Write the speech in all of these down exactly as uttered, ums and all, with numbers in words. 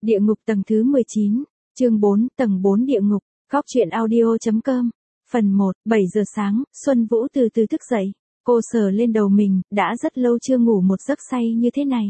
Địa ngục tầng thứ mười chín, chương bốn, tầng bốn địa ngục, góc truyện audio.com. Phần một, bảy giờ sáng, Xuân Vũ từ từ thức dậy. Cô sờ lên đầu mình, đã rất lâu chưa ngủ một giấc say như thế này.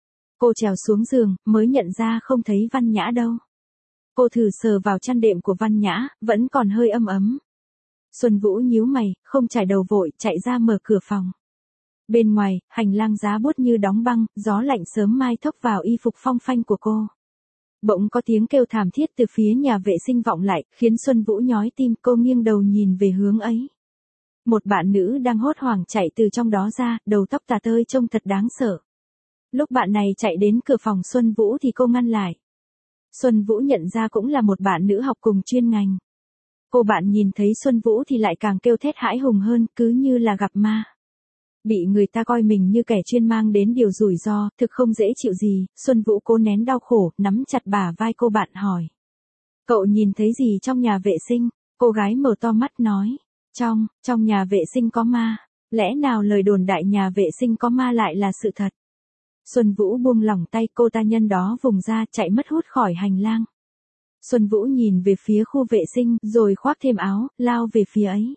Cô trèo xuống giường, mới nhận ra không thấy Văn Nhã đâu. Cô thử sờ vào chăn đệm của Văn Nhã, vẫn còn hơi ấm ấm. Xuân Vũ nhíu mày, không trải đầu vội, chạy ra mở cửa phòng. Bên ngoài, hành lang giá buốt như đóng băng, gió lạnh sớm mai thốc vào y phục phong phanh của cô. Bỗng có tiếng kêu thảm thiết từ phía nhà vệ sinh vọng lại, khiến Xuân Vũ nhói tim. Cô nghiêng đầu nhìn về hướng ấy. Một bạn nữ đang hốt hoảng chạy từ trong đó ra, đầu tóc tà tơi trông thật đáng sợ. Lúc bạn này chạy đến cửa phòng Xuân Vũ thì cô ngăn lại. Xuân Vũ nhận ra cũng là một bạn nữ học cùng chuyên ngành. Cô bạn nhìn thấy Xuân Vũ thì lại càng kêu thét hãi hùng hơn, cứ như là gặp ma. Bị người ta coi mình như kẻ chuyên mang đến điều rủi ro, thực không dễ chịu gì. Xuân Vũ cố nén đau khổ, nắm chặt bả vai cô bạn hỏi. Cậu nhìn thấy gì trong nhà vệ sinh? Cô gái mở to mắt nói. Trong, trong nhà vệ sinh có ma. Lẽ nào lời đồn đại nhà vệ sinh có ma lại là sự thật? Xuân Vũ buông lỏng tay, cô ta nhân đó vùng ra, chạy mất hút khỏi hành lang. Xuân Vũ nhìn về phía khu vệ sinh, rồi khoác thêm áo, lao về phía ấy.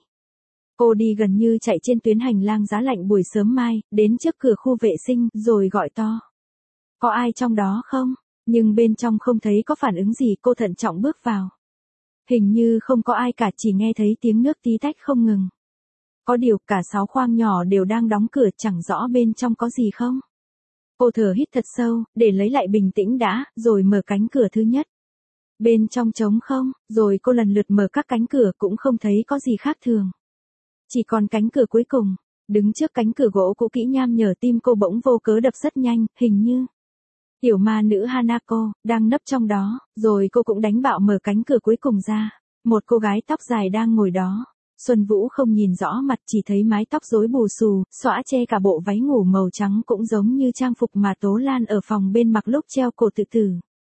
Cô đi gần như chạy trên tuyến hành lang giá lạnh buổi sớm mai, đến trước cửa khu vệ sinh, rồi gọi to. Có ai trong đó không? Nhưng bên trong không thấy có phản ứng gì. Cô thận trọng bước vào. Hình như không có ai cả, chỉ nghe thấy tiếng nước tí tách không ngừng. Có điều, cả sáu khoang nhỏ đều đang đóng cửa, chẳng rõ bên trong có gì không. Cô thở hít thật sâu, để lấy lại bình tĩnh đã, rồi mở cánh cửa thứ nhất. Bên trong trống không, rồi cô lần lượt mở các cánh cửa cũng không thấy có gì khác thường. Chỉ còn cánh cửa cuối cùng, đứng trước cánh cửa gỗ cũ kỹ nham nhở, tim cô bỗng vô cớ đập rất nhanh, hình như tiểu ma nữ Hanako đang nấp trong đó, rồi cô cũng đánh bạo mở cánh cửa cuối cùng ra. Một cô gái tóc dài đang ngồi đó. Xuân Vũ không nhìn rõ mặt, chỉ thấy mái tóc rối bù xù, xõa che cả bộ váy ngủ màu trắng, cũng giống như trang phục mà Tố Lan ở phòng bên mặc lúc treo cổ tự tử.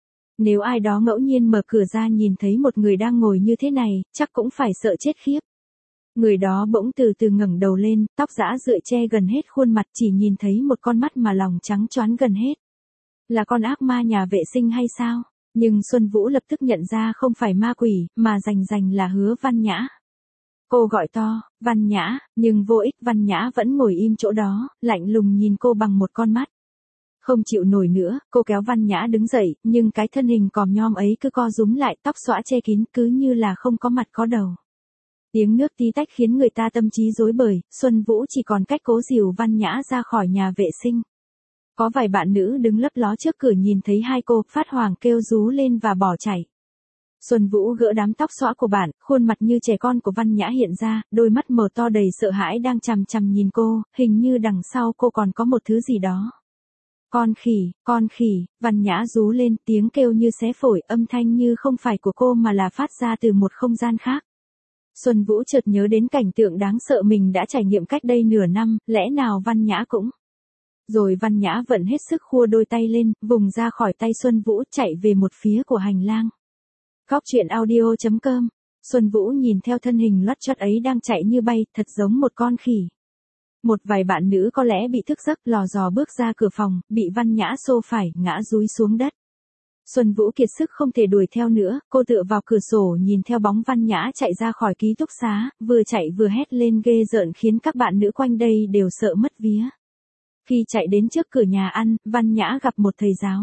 Nếu ai đó ngẫu nhiên mở cửa ra nhìn thấy một người đang ngồi như thế này, chắc cũng phải sợ chết khiếp. Người đó bỗng từ từ ngẩng đầu lên, tóc rã rượi che gần hết khuôn mặt, chỉ nhìn thấy một con mắt mà lòng trắng choáng gần hết. Là con ác ma nhà vệ sinh hay sao? Nhưng Xuân Vũ lập tức nhận ra không phải ma quỷ, mà rành rành là Hứa Văn Nhã. Cô gọi to, Văn Nhã, nhưng vô ích. Văn Nhã vẫn ngồi im chỗ đó, lạnh lùng nhìn cô bằng một con mắt. Không chịu nổi nữa, cô kéo Văn Nhã đứng dậy, nhưng cái thân hình còm nhom ấy cứ co rúm lại, tóc xõa che kín, cứ như là không có mặt có đầu. Tiếng nước tí tách khiến người ta tâm trí rối bời. Xuân Vũ chỉ còn cách cố dìu Văn Nhã ra khỏi nhà vệ sinh. Có vài bạn nữ đứng lấp ló trước cửa nhìn thấy hai cô, phát hoảng kêu rú lên và bỏ chạy. Xuân Vũ gỡ đám tóc xõa của bạn, khuôn mặt như trẻ con của Văn Nhã hiện ra, đôi mắt mở to đầy sợ hãi đang chằm chằm nhìn cô, hình như đằng sau cô còn có một thứ gì đó. Con khỉ, con khỉ, Văn Nhã rú lên, tiếng kêu như xé phổi, âm thanh như không phải của cô mà là phát ra từ một không gian khác. Xuân Vũ chợt nhớ đến cảnh tượng đáng sợ mình đã trải nghiệm cách đây nửa năm, lẽ nào Văn Nhã cũng... Rồi Văn Nhã vận hết sức khua đôi tay lên, vùng ra khỏi tay Xuân Vũ, chạy về một phía của hành lang. Góc truyện audio.com. Xuân Vũ nhìn theo thân hình lót chót ấy đang chạy như bay, thật giống một con khỉ. Một vài bạn nữ có lẽ bị thức giấc, lò dò bước ra cửa phòng, bị Văn Nhã xô phải, ngã dúi xuống đất. Xuân Vũ kiệt sức không thể đuổi theo nữa, cô tựa vào cửa sổ nhìn theo bóng Văn Nhã chạy ra khỏi ký túc xá, vừa chạy vừa hét lên ghê rợn khiến các bạn nữ quanh đây đều sợ mất vía. Khi chạy đến trước cửa nhà ăn, Văn Nhã gặp một thầy giáo.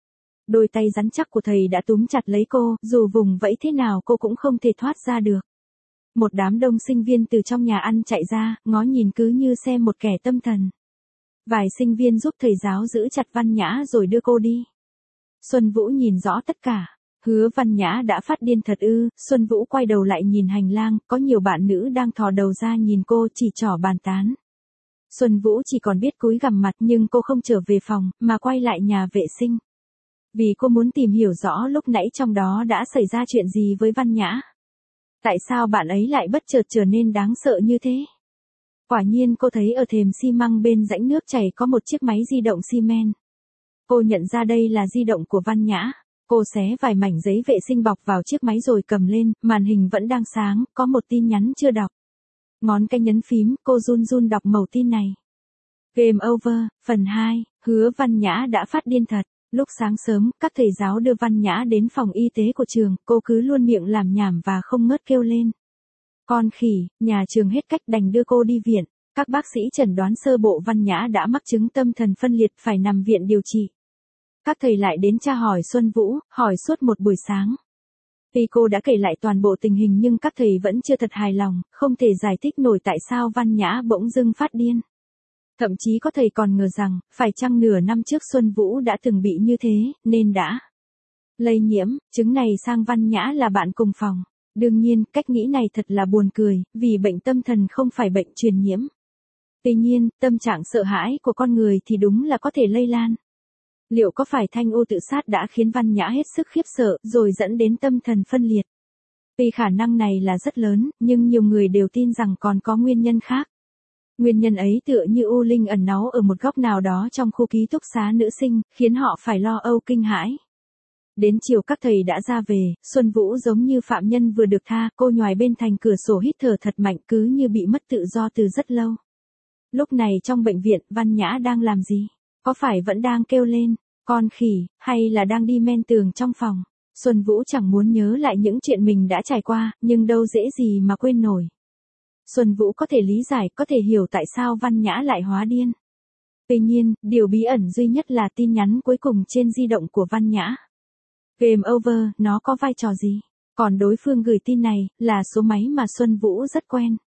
Đôi tay rắn chắc của thầy đã túm chặt lấy cô, dù vùng vẫy thế nào cô cũng không thể thoát ra được. Một đám đông sinh viên từ trong nhà ăn chạy ra, ngó nhìn cứ như xem một kẻ tâm thần. Vài sinh viên giúp thầy giáo giữ chặt Văn Nhã rồi đưa cô đi. Xuân Vũ nhìn rõ tất cả. Hứa Văn Nhã đã phát điên thật ư? Xuân Vũ quay đầu lại nhìn hành lang, có nhiều bạn nữ đang thò đầu ra nhìn cô, chỉ trỏ bàn tán. Xuân Vũ chỉ còn biết cúi gằm mặt, nhưng cô không trở về phòng, mà quay lại nhà vệ sinh. Vì cô muốn tìm hiểu rõ lúc nãy trong đó đã xảy ra chuyện gì với Văn Nhã. Tại sao bạn ấy lại bất chợt trở nên đáng sợ như thế? Quả nhiên cô thấy ở thềm xi măng bên rãnh nước chảy có một chiếc máy di động xi men. Cô nhận ra đây là di động của Văn Nhã. Cô xé vài mảnh giấy vệ sinh bọc vào chiếc máy rồi cầm lên, màn hình vẫn đang sáng, có một tin nhắn chưa đọc. Ngón cái nhấn phím, cô run run đọc mẩu tin này. Game over, phần hai, Hứa Văn Nhã đã phát điên thật. Lúc sáng sớm, các thầy giáo đưa Văn Nhã đến phòng y tế của trường, cô cứ luôn miệng làm nhảm và không ngớt kêu lên. Con khỉ, nhà trường hết cách đành đưa cô đi viện. Các bác sĩ chẩn đoán sơ bộ Văn Nhã đã mắc chứng tâm thần phân liệt phải nằm viện điều trị. Các thầy lại đến tra hỏi Xuân Vũ, hỏi suốt một buổi sáng. Tuy cô đã kể lại toàn bộ tình hình nhưng các thầy vẫn chưa thật hài lòng, không thể giải thích nổi tại sao Văn Nhã bỗng dưng phát điên. Thậm chí có thầy còn ngờ rằng, phải chăng nửa năm trước Xuân Vũ đã từng bị như thế, nên đã lây nhiễm, chứng này sang Văn Nhã là bạn cùng phòng. Đương nhiên, cách nghĩ này thật là buồn cười, vì bệnh tâm thần không phải bệnh truyền nhiễm. Tuy nhiên, tâm trạng sợ hãi của con người thì đúng là có thể lây lan. Liệu có phải Thanh U tự sát đã khiến Văn Nhã hết sức khiếp sợ, rồi dẫn đến tâm thần phân liệt? Vì khả năng này là rất lớn, nhưng nhiều người đều tin rằng còn có nguyên nhân khác. Nguyên nhân ấy tựa như u linh ẩn náu ở một góc nào đó trong khu ký túc xá nữ sinh, khiến họ phải lo âu kinh hãi. Đến chiều các thầy đã ra về, Xuân Vũ giống như phạm nhân vừa được tha, cô nhoài bên thành cửa sổ hít thở thật mạnh cứ như bị mất tự do từ rất lâu. Lúc này trong bệnh viện, Văn Nhã đang làm gì? Có phải vẫn đang kêu lên, con khỉ, hay là đang đi men tường trong phòng? Xuân Vũ chẳng muốn nhớ lại những chuyện mình đã trải qua, nhưng đâu dễ gì mà quên nổi. Xuân Vũ có thể lý giải, có thể hiểu tại sao Văn Nhã lại hóa điên. Tuy nhiên, điều bí ẩn duy nhất là tin nhắn cuối cùng trên di động của Văn Nhã. Game over, nó có vai trò gì? Còn đối phương gửi tin này, là số máy mà Xuân Vũ rất quen.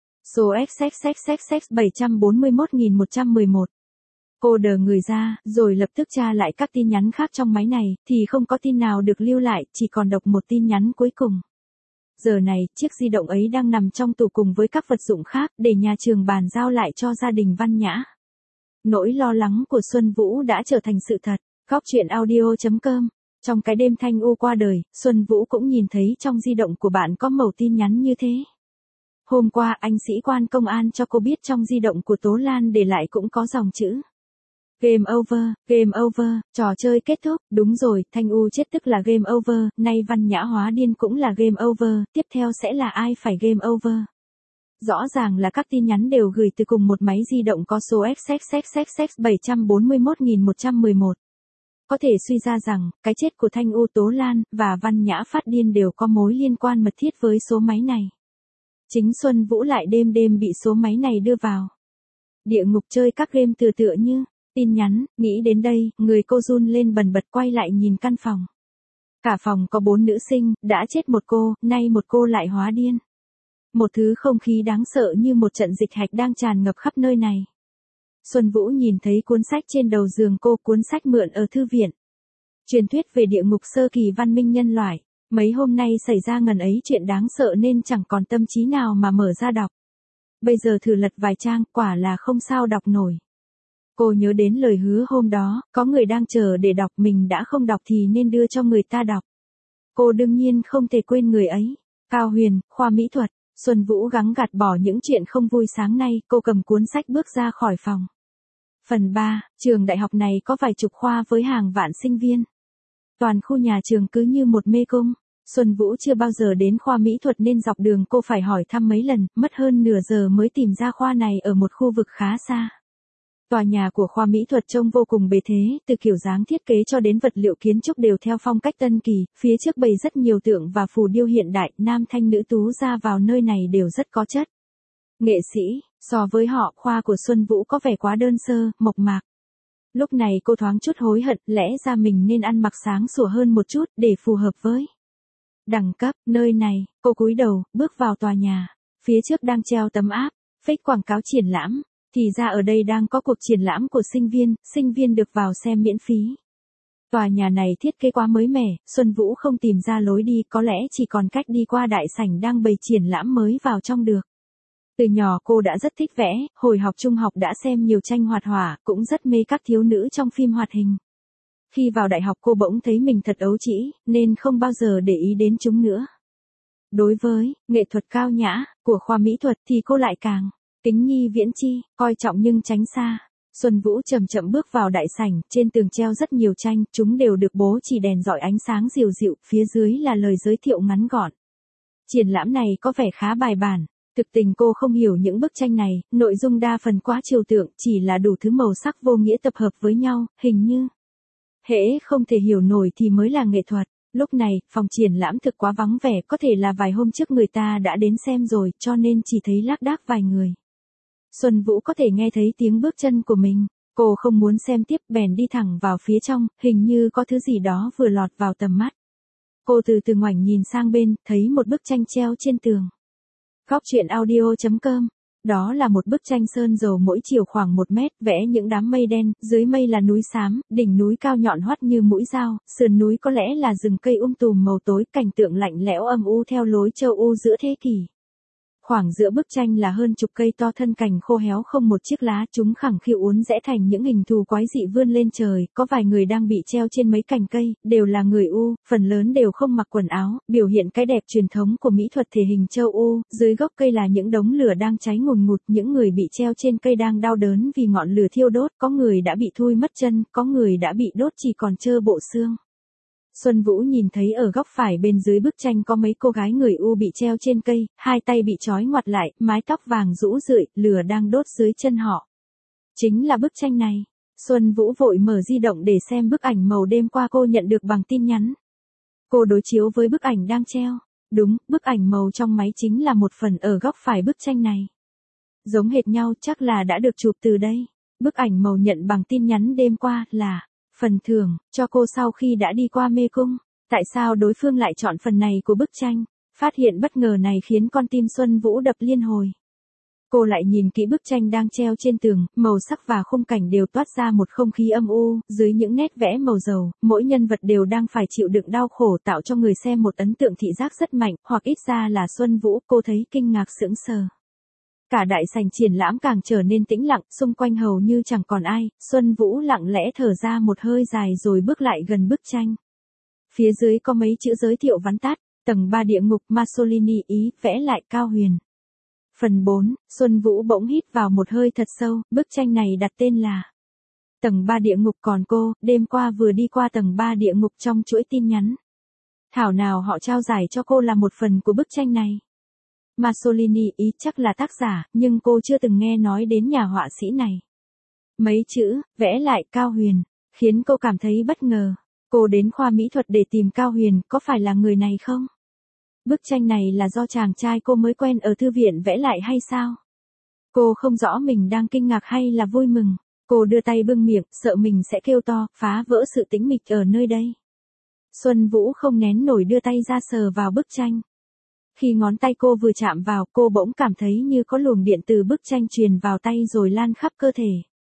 Số X X X X X bảy bốn một một một một. Cô đờ người ra, rồi lập tức tra lại các tin nhắn khác trong máy này, thì không có tin nào được lưu lại, chỉ còn đọc một tin nhắn cuối cùng. Giờ này, chiếc di động ấy đang nằm trong tủ cùng với các vật dụng khác, để nhà trường bàn giao lại cho gia đình Văn Nhã. Nỗi lo lắng của Xuân Vũ đã trở thành sự thật. Góc truyện audio chấm com. Trong cái đêm Thanh U qua đời, Xuân Vũ cũng nhìn thấy trong di động của bạn có mẩu tin nhắn như thế. Hôm qua anh sĩ quan công an cho cô biết trong di động của Tố Lan để lại cũng có dòng chữ. Game over, game over, trò chơi kết thúc, đúng rồi, Thanh U chết tức là game over, nay Văn Nhã hóa điên cũng là game over, tiếp theo sẽ là ai phải game over. Rõ ràng là các tin nhắn đều gửi từ cùng một máy di động có số X X X X X bảy bốn một một một một. Có thể suy ra rằng, cái chết của Thanh U, Tố Lan, và Văn Nhã phát điên đều có mối liên quan mật thiết với số máy này. Chính Xuân Vũ lại đêm đêm bị số máy này đưa vào địa ngục chơi các game tựa tựa như tin nhắn. Nghĩ đến đây, người cô run lên bần bật quay lại nhìn căn phòng. Cả phòng có bốn nữ sinh, đã chết một cô, nay một cô lại hóa điên. Một thứ không khí đáng sợ như một trận dịch hạch đang tràn ngập khắp nơi này. Xuân Vũ nhìn thấy cuốn sách trên đầu giường cô, cuốn sách mượn ở thư viện. Truyền thuyết về địa ngục sơ kỳ văn minh nhân loại. Mấy hôm nay xảy ra ngần ấy chuyện đáng sợ nên chẳng còn tâm trí nào mà mở ra đọc. Bây giờ thử lật vài trang, quả là không sao đọc nổi. Cô nhớ đến lời hứa hôm đó, có người đang chờ để đọc, mình đã không đọc thì nên đưa cho người ta đọc. Cô đương nhiên không thể quên người ấy. Cao Huyền, khoa mỹ thuật. Xuân Vũ gắng gạt bỏ những chuyện không vui sáng nay, cô cầm cuốn sách bước ra khỏi phòng. Phần ba, trường đại học này có vài chục khoa với hàng vạn sinh viên. Toàn khu nhà trường cứ như một mê cung. Xuân Vũ chưa bao giờ đến khoa mỹ thuật nên dọc đường cô phải hỏi thăm mấy lần, mất hơn nửa giờ mới tìm ra khoa này ở một khu vực khá xa. Tòa nhà của khoa mỹ thuật trông vô cùng bề thế, từ kiểu dáng thiết kế cho đến vật liệu kiến trúc đều theo phong cách tân kỳ, phía trước bày rất nhiều tượng và phù điêu hiện đại, nam thanh nữ tú ra vào nơi này đều rất có chất. Nghệ sĩ, so với họ, khoa của Xuân Vũ có vẻ quá đơn sơ, mộc mạc. Lúc này cô thoáng chút hối hận, lẽ ra mình nên ăn mặc sáng sủa hơn một chút, để phù hợp với đẳng cấp, nơi này. Cô cúi đầu, bước vào tòa nhà. Phía trước đang treo tấm áp, phích quảng cáo triển lãm. Thì ra ở đây đang có cuộc triển lãm của sinh viên, sinh viên được vào xem miễn phí. Tòa nhà này thiết kế quá mới mẻ, Xuân Vũ không tìm ra lối đi, có lẽ chỉ còn cách đi qua đại sảnh đang bày triển lãm mới vào trong được. Từ nhỏ cô đã rất thích vẽ, hồi học trung học đã xem nhiều tranh hoạt họa, cũng rất mê các thiếu nữ trong phim hoạt hình. Khi vào đại học cô bỗng thấy mình thật ấu trĩ, nên không bao giờ để ý đến chúng nữa. Đối với nghệ thuật cao nhã của khoa mỹ thuật thì cô lại càng kính nhi viễn chi, coi trọng nhưng tránh xa. Xuân Vũ chậm chậm bước vào đại sảnh, trên tường treo rất nhiều tranh, chúng đều được bố chỉ đèn rọi ánh sáng dịu dịu, phía dưới là lời giới thiệu ngắn gọn. Triển lãm này có vẻ khá bài bản. Thực tình cô không hiểu những bức tranh này, nội dung đa phần quá trừu tượng, chỉ là đủ thứ màu sắc vô nghĩa tập hợp với nhau, hình như Hễ không thể hiểu nổi thì mới là nghệ thuật. Lúc này, phòng triển lãm thực quá vắng vẻ, có thể là vài hôm trước người ta đã đến xem rồi, cho nên chỉ thấy lác đác vài người. Xuân Vũ có thể nghe thấy tiếng bước chân của mình. Cô không muốn xem tiếp, bèn đi thẳng vào phía trong, hình như có thứ gì đó vừa lọt vào tầm mắt. Cô từ từ ngoảnh nhìn sang bên, thấy một bức tranh treo trên tường. Góc truyện audio chấm com. Đó là một bức tranh sơn dầu mỗi chiều khoảng một mét, vẽ những đám mây đen, dưới mây là núi xám, đỉnh núi cao nhọn hoắt như mũi dao, sườn núi có lẽ là rừng cây um tùm màu tối, cảnh tượng lạnh lẽo âm u theo lối châu U giữa thế kỷ. Khoảng giữa bức tranh là hơn chục cây to thân cành khô héo không một chiếc lá, chúng khẳng khiu uốn rẽ thành những hình thù quái dị vươn lên trời, có vài người đang bị treo trên mấy cành cây, đều là người U, phần lớn đều không mặc quần áo, biểu hiện cái đẹp truyền thống của mỹ thuật thể hình châu U, dưới gốc cây là những đống lửa đang cháy ngùn ngụt, những người bị treo trên cây đang đau đớn vì ngọn lửa thiêu đốt, có người đã bị thui mất chân, có người đã bị đốt chỉ còn trơ bộ xương. Xuân Vũ nhìn thấy ở góc phải bên dưới bức tranh có mấy cô gái người U bị treo trên cây, hai tay bị trói ngoặt lại, mái tóc vàng rũ rượi, lửa đang đốt dưới chân họ. Chính là bức tranh này. Xuân Vũ vội mở di động để xem bức ảnh màu đêm qua cô nhận được bằng tin nhắn. Cô đối chiếu với bức ảnh đang treo. Đúng, bức ảnh màu trong máy chính là một phần ở góc phải bức tranh này. Giống hệt nhau, chắc là đã được chụp từ đây. Bức ảnh màu nhận bằng tin nhắn đêm qua là phần thưởng cho cô sau khi đã đi qua mê cung. Tại sao đối phương lại chọn phần này của bức tranh? Phát hiện bất ngờ này khiến con tim Xuân Vũ đập liên hồi. Cô lại nhìn kỹ bức tranh đang treo trên tường, màu sắc và khung cảnh đều toát ra một không khí âm u, dưới những nét vẽ màu dầu, mỗi nhân vật đều đang phải chịu đựng đau khổ, tạo cho người xem một ấn tượng thị giác rất mạnh, hoặc ít ra là Xuân Vũ, cô thấy kinh ngạc sững sờ. Cả đại sảnh triển lãm càng trở nên tĩnh lặng, xung quanh hầu như chẳng còn ai, Xuân Vũ lặng lẽ thở ra một hơi dài rồi bước lại gần bức tranh. Phía dưới có mấy chữ giới thiệu vắn tắt, tầng ba địa ngục Mussolini Ý, vẽ lại Cao Huyền. Phần bốn, Xuân Vũ bỗng hít vào một hơi thật sâu, bức tranh này đặt tên là Tầng ba địa ngục, còn cô, đêm qua vừa đi qua tầng ba địa ngục trong chuỗi tin nhắn. Thảo nào họ trao giải cho cô là một phần của bức tranh này. Mussolini Ý chắc là tác giả, nhưng cô chưa từng nghe nói đến nhà họa sĩ này. Mấy chữ, vẽ lại Cao Huyền, khiến cô cảm thấy bất ngờ. Cô đến khoa mỹ thuật để tìm Cao Huyền, có phải là người này không? Bức tranh này là do chàng trai cô mới quen ở thư viện vẽ lại hay sao? Cô không rõ mình đang kinh ngạc hay là vui mừng. Cô đưa tay bưng miệng, sợ mình sẽ kêu to, phá vỡ sự tĩnh mịch ở nơi đây. Xuân Vũ không nén nổi đưa tay ra sờ vào bức tranh. Khi ngón tay cô vừa chạm vào, cô bỗng cảm thấy như có luồng điện từ bức tranh truyền vào tay rồi lan khắp cơ thể.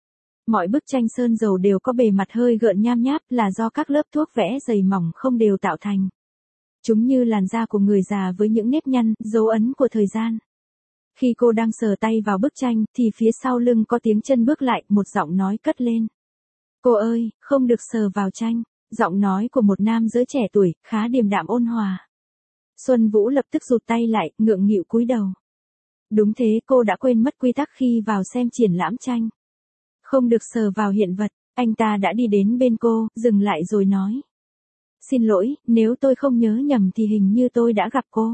Mọi bức tranh sơn dầu đều có bề mặt hơi gợn nham nháp, là do các lớp thuốc vẽ dày mỏng không đều tạo thành. Chúng như làn da của người già với những nếp nhăn, dấu ấn của thời gian. Khi cô đang sờ tay vào bức tranh, thì phía sau lưng có tiếng chân bước lại, một giọng nói cất lên. Cô ơi, không được sờ vào tranh. Giọng nói của một nam giới trẻ tuổi, khá điềm đạm ôn hòa. Xuân Vũ lập tức rụt tay lại, ngượng nghịu cúi đầu. Đúng thế, cô đã quên mất quy tắc khi vào xem triển lãm tranh. Không được sờ vào hiện vật. Anh ta đã đi đến bên cô, dừng lại rồi nói. Xin lỗi, nếu tôi không nhớ nhầm thì hình như tôi đã gặp cô.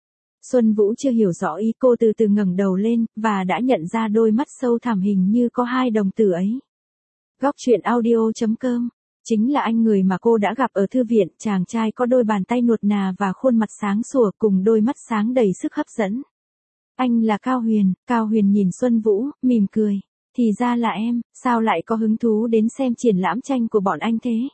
Xuân Vũ chưa hiểu rõ ý, cô từ từ ngẩng đầu lên, và đã nhận ra đôi mắt sâu thẳm hình như có hai đồng tử ấy. Góc truyện audio chấm com. Chính là anh người mà cô đã gặp ở thư viện, chàng trai có đôi bàn tay nuột nà và khuôn mặt sáng sủa cùng đôi mắt sáng đầy sức hấp dẫn. Anh là Cao Huyền. Cao Huyền nhìn Xuân Vũ, mỉm cười. Thì ra là em, sao lại có hứng thú đến xem triển lãm tranh của bọn anh thế?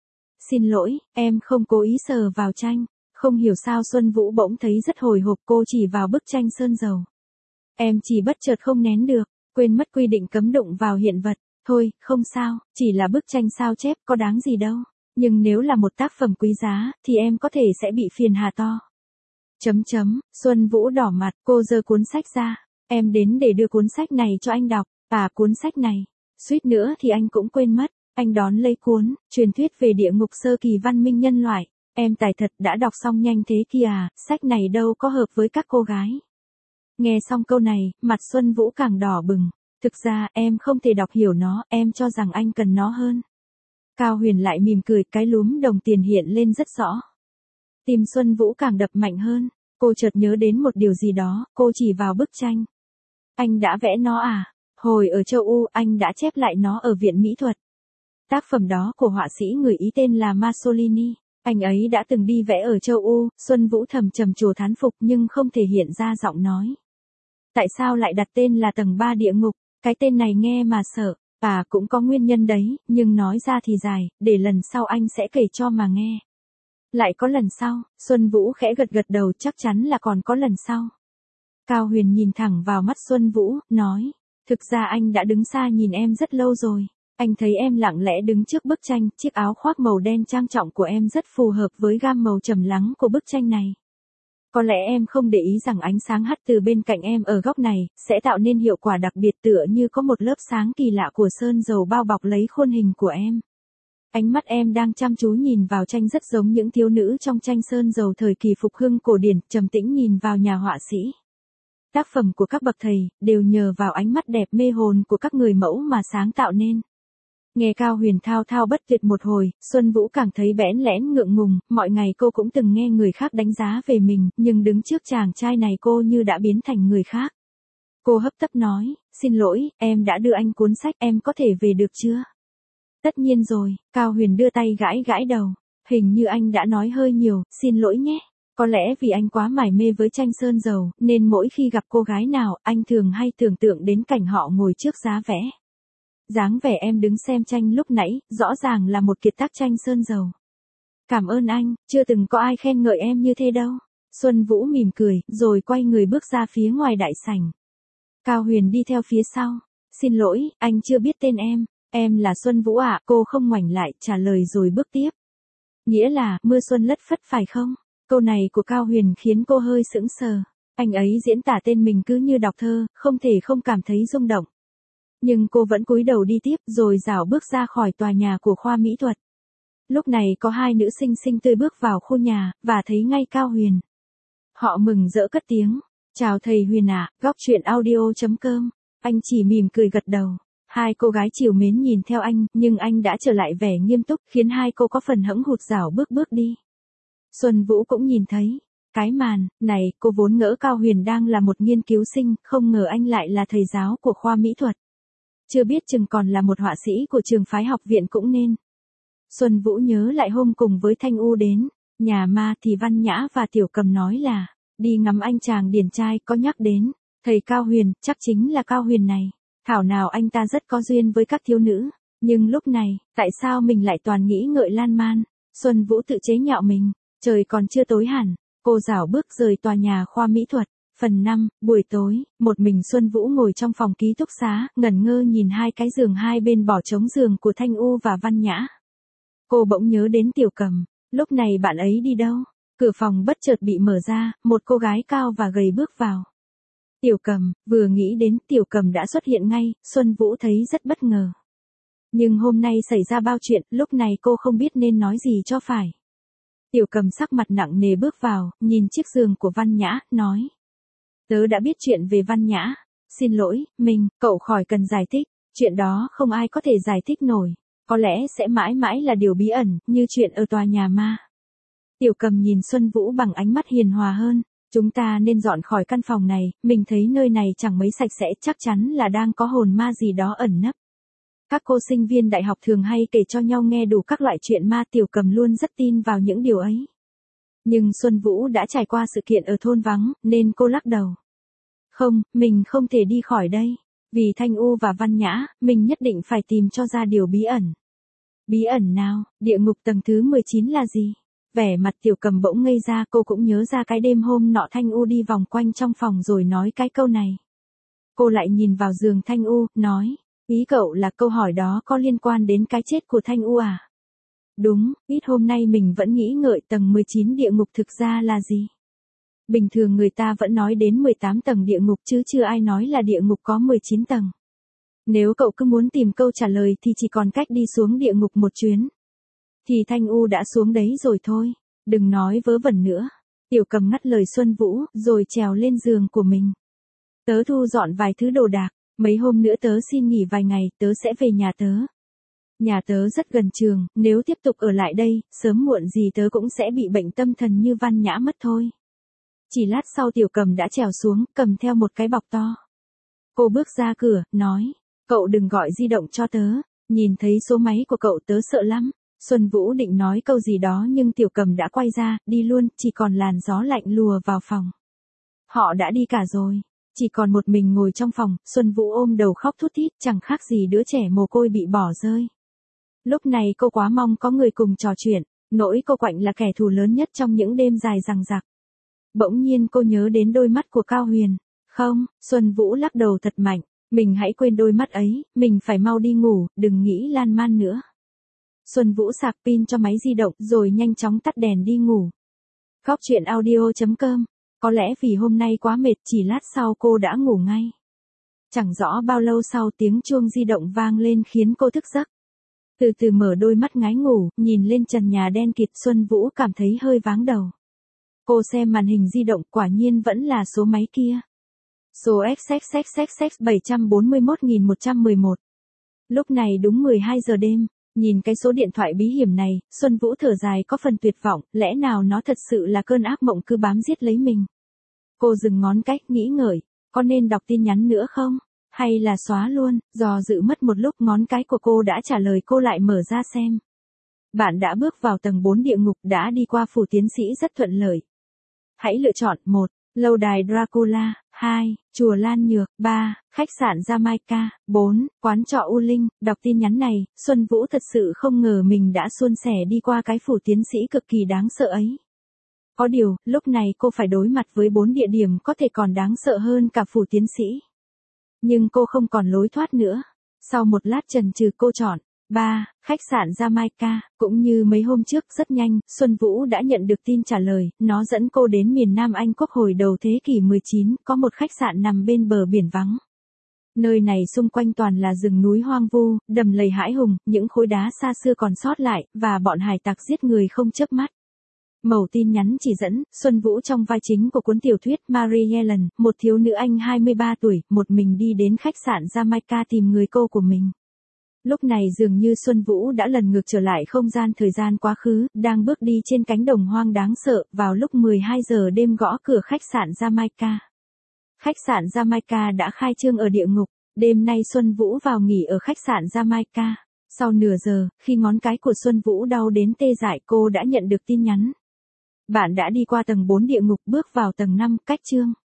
Xin lỗi, em không cố ý sờ vào tranh. Không hiểu sao Xuân Vũ bỗng thấy rất hồi hộp, cô chỉ vào bức tranh sơn dầu. Em chỉ bất chợt không nén được, quên mất quy định cấm đụng vào hiện vật. Thôi, không sao, chỉ là bức tranh sao chép, có đáng gì đâu. Nhưng nếu là một tác phẩm quý giá, thì em có thể sẽ bị phiền hà to. Chấm chấm, Xuân Vũ đỏ mặt, cô giơ cuốn sách ra. Em đến để đưa cuốn sách này cho anh đọc. À, cuốn sách này. Suýt nữa thì anh cũng quên mất. Anh đón lấy cuốn, truyền thuyết về địa ngục sơ kỳ văn minh nhân loại. Em tài thật đã đọc xong nhanh thế kìa, sách này đâu có hợp với các cô gái. Nghe xong câu này, mặt Xuân Vũ càng đỏ bừng. Thực ra, em không thể đọc hiểu nó, em cho rằng anh cần nó hơn. Cao Huyền lại mỉm cười, cái lúm đồng tiền hiện lên rất rõ. Tim Xuân Vũ càng đập mạnh hơn, cô chợt nhớ đến một điều gì đó, cô chỉ vào bức tranh. Anh đã vẽ nó à? Hồi ở châu U, anh đã chép lại nó ở viện mỹ thuật. Tác phẩm đó của họa sĩ người Ý tên là Mussolini. Anh ấy đã từng đi vẽ ở châu Âu. Xuân Vũ thầm trầm trồ thán phục nhưng không thể hiện ra giọng nói. Tại sao lại đặt tên là tầng ba địa ngục? Cái tên này nghe mà sợ. À cũng có nguyên nhân đấy, nhưng nói ra thì dài, để lần sau anh sẽ kể cho mà nghe. Lại có lần sau, Xuân Vũ khẽ gật gật đầu, chắc chắn là còn có lần sau. Cao Huyền nhìn thẳng vào mắt Xuân Vũ, nói, thực ra anh đã đứng xa nhìn em rất lâu rồi. Anh thấy em lặng lẽ đứng trước bức tranh, chiếc áo khoác màu đen trang trọng của em rất phù hợp với gam màu trầm lắng của bức tranh này. Có lẽ em không để ý rằng ánh sáng hắt từ bên cạnh em ở góc này, sẽ tạo nên hiệu quả đặc biệt tựa như có một lớp sáng kỳ lạ của sơn dầu bao bọc lấy khuôn hình của em. Ánh mắt em đang chăm chú nhìn vào tranh rất giống những thiếu nữ trong tranh sơn dầu thời kỳ phục hưng cổ điển, trầm tĩnh nhìn vào nhà họa sĩ. Tác phẩm của các bậc thầy, đều nhờ vào ánh mắt đẹp mê hồn của các người mẫu mà sáng tạo nên. Nghe Cao Huyền thao thao bất tuyệt một hồi, Xuân Vũ cảm thấy bẽn lẽn ngượng ngùng, mọi ngày cô cũng từng nghe người khác đánh giá về mình, nhưng đứng trước chàng trai này cô như đã biến thành người khác. Cô hấp tấp nói, xin lỗi, em đã đưa anh cuốn sách, em có thể về được chưa? Tất nhiên rồi, Cao Huyền đưa tay gãi gãi đầu, hình như anh đã nói hơi nhiều, xin lỗi nhé. Có lẽ vì anh quá mải mê với tranh sơn dầu, nên mỗi khi gặp cô gái nào, anh thường hay tưởng tượng đến cảnh họ ngồi trước giá vẽ. Dáng vẻ em đứng xem tranh lúc nãy, rõ ràng là một kiệt tác tranh sơn dầu. Cảm ơn anh, chưa từng có ai khen ngợi em như thế đâu. Xuân Vũ mỉm cười, rồi quay người bước ra phía ngoài đại sảnh. Cao Huyền đi theo phía sau. Xin lỗi, anh chưa biết tên em. Em là Xuân Vũ ạ, à? Cô không ngoảnh lại, trả lời rồi bước tiếp. Nghĩa là, mưa xuân lất phất phải không? Câu này của Cao Huyền khiến cô hơi sững sờ. Anh ấy diễn tả tên mình cứ như đọc thơ, không thể không cảm thấy rung động. Nhưng cô vẫn cúi đầu đi tiếp, rồi rảo bước ra khỏi tòa nhà của khoa mỹ thuật. Lúc này có hai nữ sinh xinh tươi bước vào khu nhà, và thấy ngay Cao Huyền. Họ mừng rỡ cất tiếng. Chào thầy Huyền ạ, à, góc truyện audio chấm com. Anh chỉ mỉm cười gật đầu. Hai cô gái trìu mến nhìn theo anh, nhưng anh đã trở lại vẻ nghiêm túc, khiến hai cô có phần hẫng hụt rảo bước bước đi. Xuân Vũ cũng nhìn thấy. Cái màn này, cô vốn ngỡ Cao Huyền đang là một nghiên cứu sinh, không ngờ anh lại là thầy giáo của khoa mỹ thuật. Chưa biết chừng còn là một họa sĩ của trường phái học viện cũng nên. Xuân Vũ nhớ lại hôm cùng với Thanh U đến nhà ma thì Văn Nhã và Tiểu Cầm nói là đi ngắm anh chàng điển trai, có nhắc đến thầy Cao Huyền, chắc chính là Cao Huyền này. Thảo nào anh ta rất có duyên với các thiếu nữ. Nhưng lúc này, tại sao mình lại toàn nghĩ ngợi lan man? Xuân Vũ tự chế nhạo mình. Trời còn chưa tối hẳn, cô rảo bước rời tòa nhà khoa mỹ thuật. Phần năm, buổi tối, một mình Xuân Vũ ngồi trong phòng ký túc xá, ngẩn ngơ nhìn hai cái giường hai bên bỏ trống giường của Thanh U và Văn Nhã. Cô bỗng nhớ đến Tiểu Cầm, lúc này bạn ấy đi đâu? Cửa phòng bất chợt bị mở ra, một cô gái cao và gầy bước vào. Tiểu Cầm, vừa nghĩ đến Tiểu Cầm đã xuất hiện ngay, Xuân Vũ thấy rất bất ngờ. Nhưng hôm nay xảy ra bao chuyện, lúc này cô không biết nên nói gì cho phải. Tiểu Cầm sắc mặt nặng nề bước vào, nhìn chiếc giường của Văn Nhã, nói. Tớ đã biết chuyện về Văn Nhã. Xin lỗi, mình, cậu khỏi cần giải thích. Chuyện đó không ai có thể giải thích nổi. Có lẽ sẽ mãi mãi là điều bí ẩn, như chuyện ở tòa nhà ma. Tiểu Cầm nhìn Xuân Vũ bằng ánh mắt hiền hòa hơn. Chúng ta nên dọn khỏi căn phòng này, mình thấy nơi này chẳng mấy sạch sẽ, chắc chắn là đang có hồn ma gì đó ẩn nấp. Các cô sinh viên đại học thường hay kể cho nhau nghe đủ các loại chuyện ma, Tiểu Cầm luôn rất tin vào những điều ấy. Nhưng Xuân Vũ đã trải qua sự kiện ở thôn vắng, nên cô lắc đầu. Không, mình không thể đi khỏi đây. Vì Thanh U và Văn Nhã, mình nhất định phải tìm cho ra điều bí ẩn. Bí ẩn nào? Địa ngục tầng thứ mười chín là gì? Vẻ mặt Tiểu Cầm bỗng ngây ra, cô cũng nhớ ra cái đêm hôm nọ Thanh U đi vòng quanh trong phòng rồi nói cái câu này. Cô lại nhìn vào giường Thanh U, nói, ý cậu là câu hỏi đó có liên quan đến cái chết của Thanh U à? Đúng, ít hôm nay mình vẫn nghĩ ngợi tầng mười chín địa ngục thực ra là gì? Bình thường người ta vẫn nói đến mười tám tầng địa ngục chứ chưa ai nói là địa ngục có mười chín tầng. Nếu cậu cứ muốn tìm câu trả lời thì chỉ còn cách đi xuống địa ngục một chuyến. Thì Thanh U đã xuống đấy rồi thôi, đừng nói vớ vẩn nữa. Tiểu Cầm ngắt lời Xuân Vũ, rồi trèo lên giường của mình. Tớ thu dọn vài thứ đồ đạc, mấy hôm nữa tớ xin nghỉ vài ngày, tớ sẽ về nhà tớ. Nhà tớ rất gần trường, nếu tiếp tục ở lại đây, sớm muộn gì tớ cũng sẽ bị bệnh tâm thần như Văn Nhã mất thôi. Chỉ lát sau Tiểu Cầm đã trèo xuống, cầm theo một cái bọc to. Cô bước ra cửa, nói, cậu đừng gọi di động cho tớ, Nhìn thấy số máy của cậu tớ sợ lắm. Xuân Vũ định nói câu gì đó nhưng Tiểu Cầm đã quay ra, đi luôn, chỉ còn làn gió lạnh lùa vào phòng. Họ đã đi cả rồi. Chỉ còn một mình ngồi trong phòng, Xuân Vũ ôm đầu khóc thút thít, chẳng khác gì đứa trẻ mồ côi bị bỏ rơi. Lúc này cô quá mong có người cùng trò chuyện, nỗi cô quạnh là kẻ thù lớn nhất trong những đêm dài dằng dặc. Bỗng nhiên cô nhớ đến đôi mắt của Cao Huyền. Không, Xuân Vũ lắc đầu thật mạnh, mình hãy quên đôi mắt ấy, mình phải mau đi ngủ, đừng nghĩ lan man nữa. Xuân Vũ sạc pin cho máy di động rồi nhanh chóng tắt đèn đi ngủ. Góc truyện audio chấm com. Có lẽ vì hôm nay quá mệt, chỉ lát sau cô đã ngủ ngay. Chẳng rõ bao lâu sau tiếng chuông di động vang lên khiến cô thức giấc. Từ từ mở đôi mắt ngái ngủ, nhìn lên trần nhà đen kịt, Xuân Vũ cảm thấy hơi váng đầu. Cô xem màn hình di động, quả nhiên vẫn là số máy kia. Số ích ích ích ích ích bảy bốn mốt một một một. Lúc này đúng mười hai giờ đêm, nhìn cái số điện thoại bí hiểm này, Xuân Vũ thở dài có phần tuyệt vọng, lẽ nào nó thật sự là cơn ác mộng cứ bám giết lấy mình. Cô dừng ngón cách, nghĩ ngợi, có nên đọc tin nhắn nữa không? Hay là xóa luôn? Dò dự mất một lúc, ngón cái của cô đã trả lời, cô lại mở ra xem. Bạn đã bước vào tầng bốn địa ngục, đã đi qua phủ tiến sĩ rất thuận lợi. Hãy lựa chọn một. Lâu đài Dracula, hai. Chùa Lan Nhược, ba. Khách sạn Jamaica, bốn. Quán trọ U Linh. Đọc tin nhắn này, Xuân Vũ thật sự không ngờ mình đã suôn sẻ đi qua cái phủ tiến sĩ cực kỳ đáng sợ ấy. Có điều, lúc này cô phải đối mặt với bốn địa điểm có thể còn đáng sợ hơn cả phủ tiến sĩ. Nhưng cô không còn lối thoát nữa. Sau một lát chần chừ cô chọn ba. Khách sạn Jamaica. Cũng như mấy hôm trước, rất nhanh, Xuân Vũ đã nhận được tin trả lời, nó dẫn cô đến miền Nam Anh Quốc hồi đầu thế kỷ mười chín, có một khách sạn nằm bên bờ biển vắng. Nơi này xung quanh toàn là rừng núi hoang vu, đầm lầy hãi hùng, những khối đá xa xưa còn sót lại, và bọn hải tặc giết người không chớp mắt. Mẩu tin nhắn chỉ dẫn, Xuân Vũ trong vai chính của cuốn tiểu thuyết Mary Helen, một thiếu nữ Anh hai mươi ba tuổi, một mình đi đến khách sạn Jamaica tìm người cô của mình. Lúc này dường như Xuân Vũ đã lần ngược trở lại không gian thời gian quá khứ, đang bước đi trên cánh đồng hoang đáng sợ, vào lúc mười hai giờ đêm gõ cửa khách sạn Jamaica. Khách sạn Jamaica đã khai trương ở địa ngục, đêm nay Xuân Vũ vào nghỉ ở khách sạn Jamaica. Sau nửa giờ, khi ngón cái của Xuân Vũ đau đến tê dại, cô đã nhận được tin nhắn. Bạn đã đi qua tầng bốn địa ngục, bước vào tầng năm, cách chương.